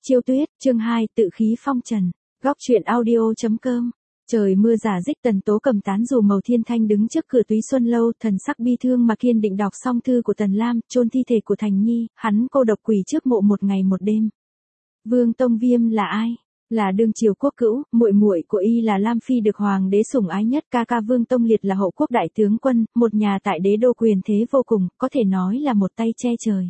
Chiêu Tuyết, chương 2, tự khí phong trần. Góc truyện audio.com. Trời mưa rả rích, Tần Tố cầm tán dù màu thiên thanh đứng trước cửa Túy Xuân lâu, thần sắc bi thương mà kiên định đọc xong thư của Tần Lam, chôn thi thể của Thành Nhi, hắn cô độc quỳ trước mộ một ngày một đêm. Vương Tông Viêm là ai? Là đương triều quốc cữu, muội muội của y là Lam phi được hoàng đế sủng ái nhất, ca ca Vương Tông Liệt là hậu quốc đại tướng quân, một nhà tại đế đô quyền thế vô cùng, có thể nói là một tay che trời.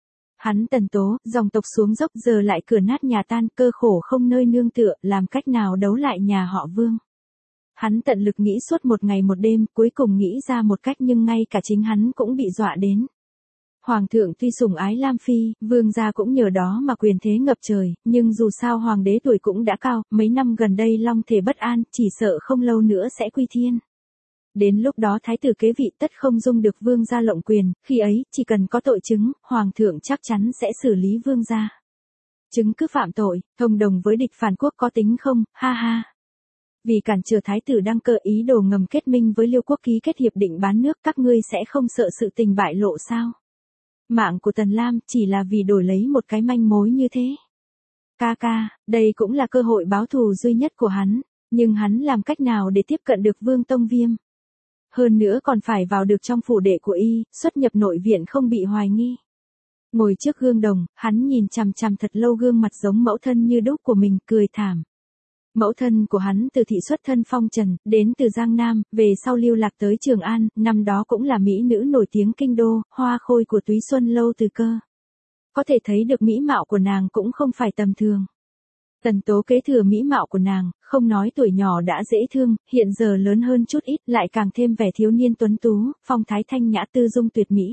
Hắn Tần Tố, dòng tộc xuống dốc giờ lại cửa nát nhà tan, cơ khổ không nơi nương tựa, làm cách nào đấu lại nhà họ Vương. Hắn tận lực nghĩ suốt một ngày một đêm, cuối cùng nghĩ ra một cách nhưng ngay cả chính hắn cũng bị dọa đến. Hoàng thượng tuy sủng ái Lam phi, vương gia cũng nhờ đó mà quyền thế ngập trời, nhưng dù sao hoàng đế tuổi cũng đã cao, mấy năm gần đây long thể bất an, chỉ sợ không lâu nữa sẽ quy thiên. Đến lúc đó thái tử kế vị tất không dung được vương gia lộng quyền, khi ấy, chỉ cần có tội chứng, hoàng thượng chắc chắn sẽ xử lý vương gia. Chứng cứ phạm tội, thông đồng với địch phản quốc có tính không, ha ha. Vì cản trở thái tử đăng cơ ý đồ ngầm kết minh với Liêu quốc ký kết hiệp định bán nước, các ngươi sẽ không sợ sự tình bại lộ sao? Mạng của Tần Lam chỉ là vì đổi lấy một cái manh mối như thế. Ca ca, đây cũng là cơ hội báo thù duy nhất của hắn, nhưng hắn làm cách nào để tiếp cận được Vương Tông Viêm? Hơn nữa còn phải vào được trong phủ đệ của y, xuất nhập nội viện không bị hoài nghi. Ngồi trước gương đồng, hắn nhìn chằm chằm thật lâu gương mặt giống mẫu thân như đúc của mình, cười thảm. Mẫu thân của hắn từ thị xuất thân phong trần, đến từ Giang Nam, về sau lưu lạc tới Trường An, năm đó cũng là mỹ nữ nổi tiếng kinh đô, hoa khôi của Túy Xuân lâu từ cơ. Có thể thấy được mỹ mạo của nàng cũng không phải tầm thường. Tần Tố kế thừa mỹ mạo của nàng, không nói tuổi nhỏ đã dễ thương, hiện giờ lớn hơn chút ít, lại càng thêm vẻ thiếu niên tuấn tú, phong thái thanh nhã tư dung tuyệt mỹ.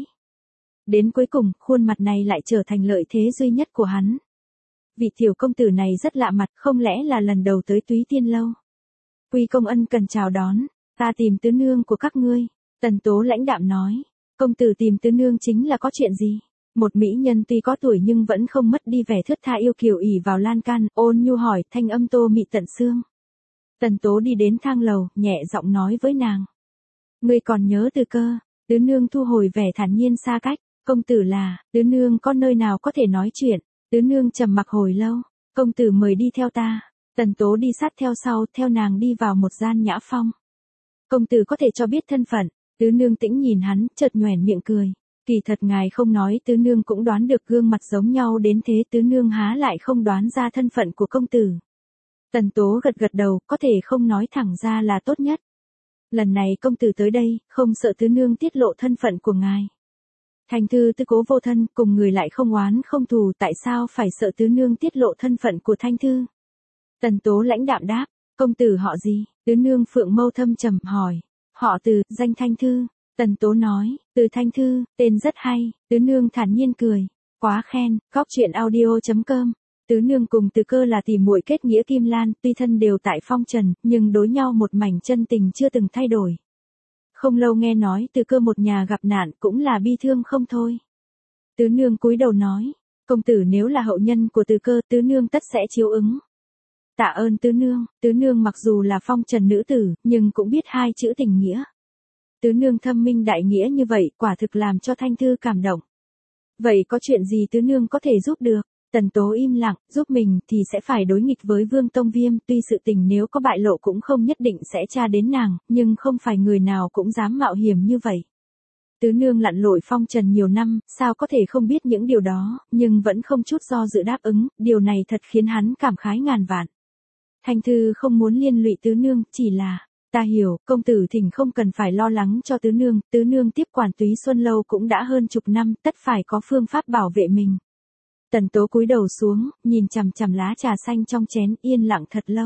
Đến cuối cùng, khuôn mặt này lại trở thành lợi thế duy nhất của hắn. Vị tiểu công tử này rất lạ mặt, không lẽ là lần đầu tới Túy Tiên lâu? Quy công ân cần chào đón, ta tìm tứ nương của các ngươi. Tần Tố lãnh đạm nói, công tử tìm tứ nương chính là có chuyện gì? Một mỹ nhân tuy có tuổi nhưng vẫn không mất đi vẻ thướt tha yêu kiều ỷ vào lan can, ôn nhu hỏi, thanh âm tô mị tận xương. Tần Tố đi đến thang lầu, nhẹ giọng nói với nàng. Ngươi còn nhớ từ cơ? Tứ nương thu hồi vẻ thản nhiên xa cách, công tử là, tứ nương có nơi nào có thể nói chuyện? Tứ nương trầm mặc hồi lâu, công tử mời đi theo ta. Tần Tố đi sát theo sau, theo nàng đi vào một gian nhã phong. Công tử có thể cho biết thân phận? Tứ nương tĩnh nhìn hắn, chợt nhoẻn miệng cười. Kỳ thật ngài không nói, tứ nương cũng đoán được gương mặt giống nhau đến thế, tứ nương há lại không đoán ra thân phận của công tử. Tần Tố gật gật đầu, có thể không nói thẳng ra là tốt nhất. Lần này công tử tới đây, không sợ tứ nương tiết lộ thân phận của ngài. Thành thư tư cố vô thân, cùng người lại không oán không thù, tại sao phải sợ tứ nương tiết lộ thân phận của Thanh thư? Tần Tố lãnh đạm đáp, công tử họ gì? Tứ nương phượng mâu thâm trầm hỏi, họ Từ, danh Thanh thư. Tần Tố nói, Từ Thanh thư, tên rất hay. Tứ nương thản nhiên cười, quá khen. Góc truyện audio.com. Tứ nương cùng Từ cơ là tỷ muội kết nghĩa kim lan, tuy thân đều tại phong trần, nhưng đối nhau một mảnh chân tình chưa từng thay đổi. Không lâu nghe nói Từ cơ một nhà gặp nạn cũng là bi thương không thôi. Tứ nương cúi đầu nói, công tử nếu là hậu nhân của Từ cơ, tứ nương tất sẽ chiếu ứng. Tạ ơn tứ nương mặc dù là phong trần nữ tử, nhưng cũng biết hai chữ tình nghĩa. Tứ nương thâm minh đại nghĩa như vậy, quả thực làm cho Thanh thư cảm động. Vậy có chuyện gì tứ nương có thể giúp được? Tần Tố im lặng, giúp mình thì sẽ phải đối nghịch với Vương Tông Viêm, tuy sự tình nếu có bại lộ cũng không nhất định sẽ tra đến nàng, nhưng không phải người nào cũng dám mạo hiểm như vậy. Tứ nương lặn lội phong trần nhiều năm, sao có thể không biết những điều đó, nhưng vẫn không chút do dự đáp ứng, điều này thật khiến hắn cảm khái ngàn vạn. Thanh thư không muốn liên lụy tứ nương, chỉ là, ta hiểu, công tử thỉnh không cần phải lo lắng cho tứ nương tiếp quản Túy Xuân lâu cũng đã hơn chục năm, tất phải có phương pháp bảo vệ mình. Tần Tố cúi đầu xuống, nhìn chằm chằm lá trà xanh trong chén, yên lặng thật lâu.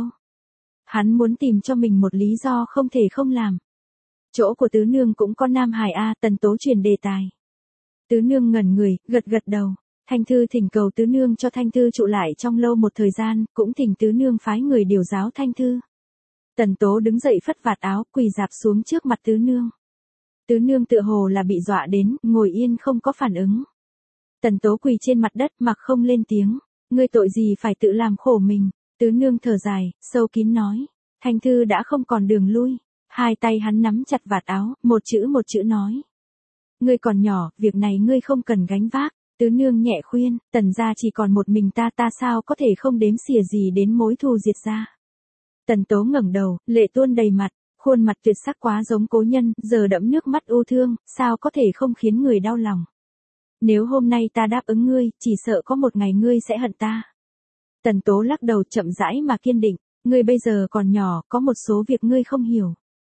Hắn muốn tìm cho mình một lý do không thể không làm. Chỗ của tứ nương cũng có Nam Hải a. Tần Tố chuyển đề tài. Tứ nương ngẩn người, gật gật đầu. Thanh thư thỉnh cầu tứ nương cho Thanh thư trụ lại trong lâu một thời gian, cũng thỉnh tứ nương phái người điều giáo Thanh thư. Tần Tố đứng dậy phất vạt áo, quỳ rạp xuống trước mặt tứ nương. Tứ nương tựa hồ là bị dọa đến, ngồi yên không có phản ứng. Tần Tố quỳ trên mặt đất mặc không lên tiếng, ngươi tội gì phải tự làm khổ mình? Tứ nương thở dài, sâu kín nói, Thanh thư đã không còn đường lui. Hai tay hắn nắm chặt vạt áo, một chữ nói. Ngươi còn nhỏ, việc này ngươi không cần gánh vác. Tứ nương nhẹ khuyên, Tần gia chỉ còn một mình ta sao có thể không đếm xỉa gì đến mối thù diệt gia. Tần Tố ngẩng đầu, lệ tuôn đầy mặt, khuôn mặt tuyệt sắc quá giống cố nhân, giờ đẫm nước mắt ưu thương, sao có thể không khiến người đau lòng. Nếu hôm nay ta đáp ứng ngươi, chỉ sợ có một ngày ngươi sẽ hận ta. Tần Tố lắc đầu chậm rãi mà kiên định, ngươi bây giờ còn nhỏ, có một số việc ngươi không hiểu.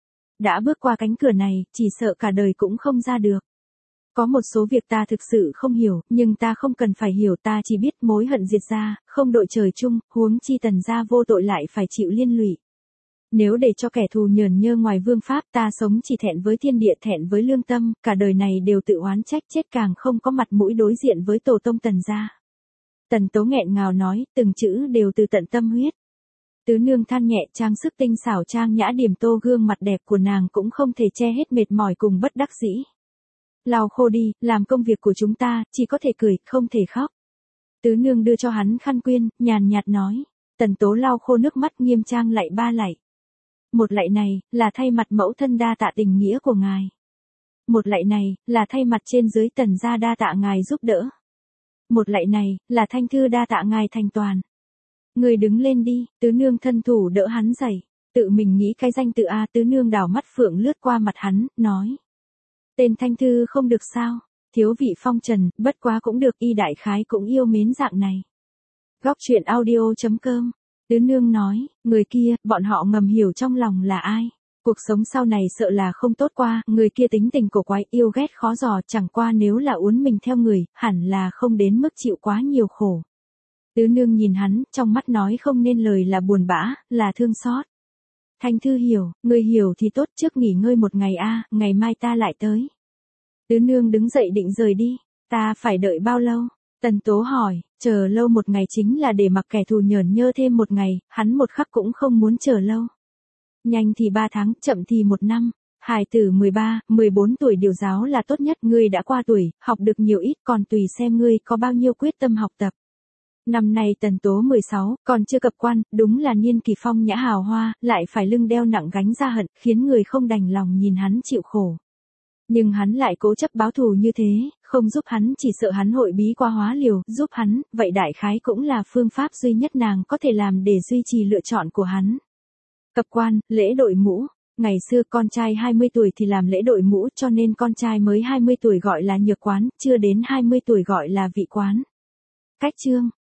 Đã bước qua cánh cửa này, chỉ sợ cả đời cũng không ra được. Có một số việc ta thực sự không hiểu, nhưng ta không cần phải hiểu, ta chỉ biết mối hận diệt gia, không đội trời chung, huống chi Tần gia vô tội lại phải chịu liên lụy. Nếu để cho kẻ thù nhờn nhơ ngoài vương pháp, ta sống chỉ thẹn với thiên địa, thẹn với lương tâm, cả đời này đều tự oán trách, chết càng không có mặt mũi đối diện với tổ tông Tần gia. Tần Tố nghẹn ngào nói, từng chữ đều từ tận tâm huyết. Tứ nương than nhẹ, trang sức tinh xảo trang nhã điểm tô gương mặt đẹp của nàng cũng không thể che hết mệt mỏi cùng bất đắc dĩ. Lau khô đi, làm công việc của chúng ta, chỉ có thể cười, không thể khóc. Tứ nương đưa cho hắn khăn quyên, nhàn nhạt nói. Tần Tố lau khô nước mắt nghiêm trang lạy 3 lạy. Một lạy này, là thay mặt mẫu thân đa tạ tình nghĩa của ngài. Một lạy này, là thay mặt trên dưới Tần gia đa tạ ngài giúp đỡ. Một lạy này, là thanh thư đa tạ ngài thành toàn. Người đứng lên đi, tứ nương thân thủ đỡ hắn dậy. Tự mình nghĩ cái danh tự A. Tứ nương đảo mắt phượng lướt qua mặt hắn, nói. Tên thanh thư không được sao, thiếu vị phong trần, bất quá cũng được, y đại khái cũng yêu mến dạng này. Góc truyện audio.com. Tứ nương nói, người kia, bọn họ ngầm hiểu trong lòng là ai. Cuộc sống sau này sợ là không tốt qua, người kia tính tình cổ quái, yêu ghét khó dò, chẳng qua nếu là uốn mình theo người, hẳn là không đến mức chịu quá nhiều khổ. Tứ nương nhìn hắn, trong mắt nói không nên lời là buồn bã, là thương xót. Thanh thư hiểu, người hiểu thì tốt, trước nghỉ ngơi một ngày a, ngày mai ta lại tới. Tứ nương đứng dậy định rời đi, ta phải đợi bao lâu? Tần Tố hỏi, chờ lâu một ngày chính là để mặc kẻ thù nhờn nhơ thêm một ngày, hắn một khắc cũng không muốn chờ lâu. Nhanh thì 3 tháng, chậm thì 1 năm. Hài tử 13, 14 tuổi điều giáo là tốt nhất, ngươi đã qua tuổi, học được nhiều ít, còn tùy xem ngươi có bao nhiêu quyết tâm học tập. Năm nay Tần Tố 16, còn chưa cập quan, đúng là niên kỳ phong nhã hào hoa, lại phải lưng đeo nặng gánh gia hận, khiến người không đành lòng nhìn hắn chịu khổ. Nhưng hắn lại cố chấp báo thù như thế, không giúp hắn chỉ sợ hắn hội bí qua hóa liều, giúp hắn, vậy đại khái cũng là phương pháp duy nhất nàng có thể làm để duy trì lựa chọn của hắn. Cập quan, lễ đội mũ. Ngày xưa con trai 20 tuổi thì làm lễ đội mũ, cho nên con trai mới 20 tuổi gọi là nhược quán, chưa đến 20 tuổi gọi là vị quán. Cách chương.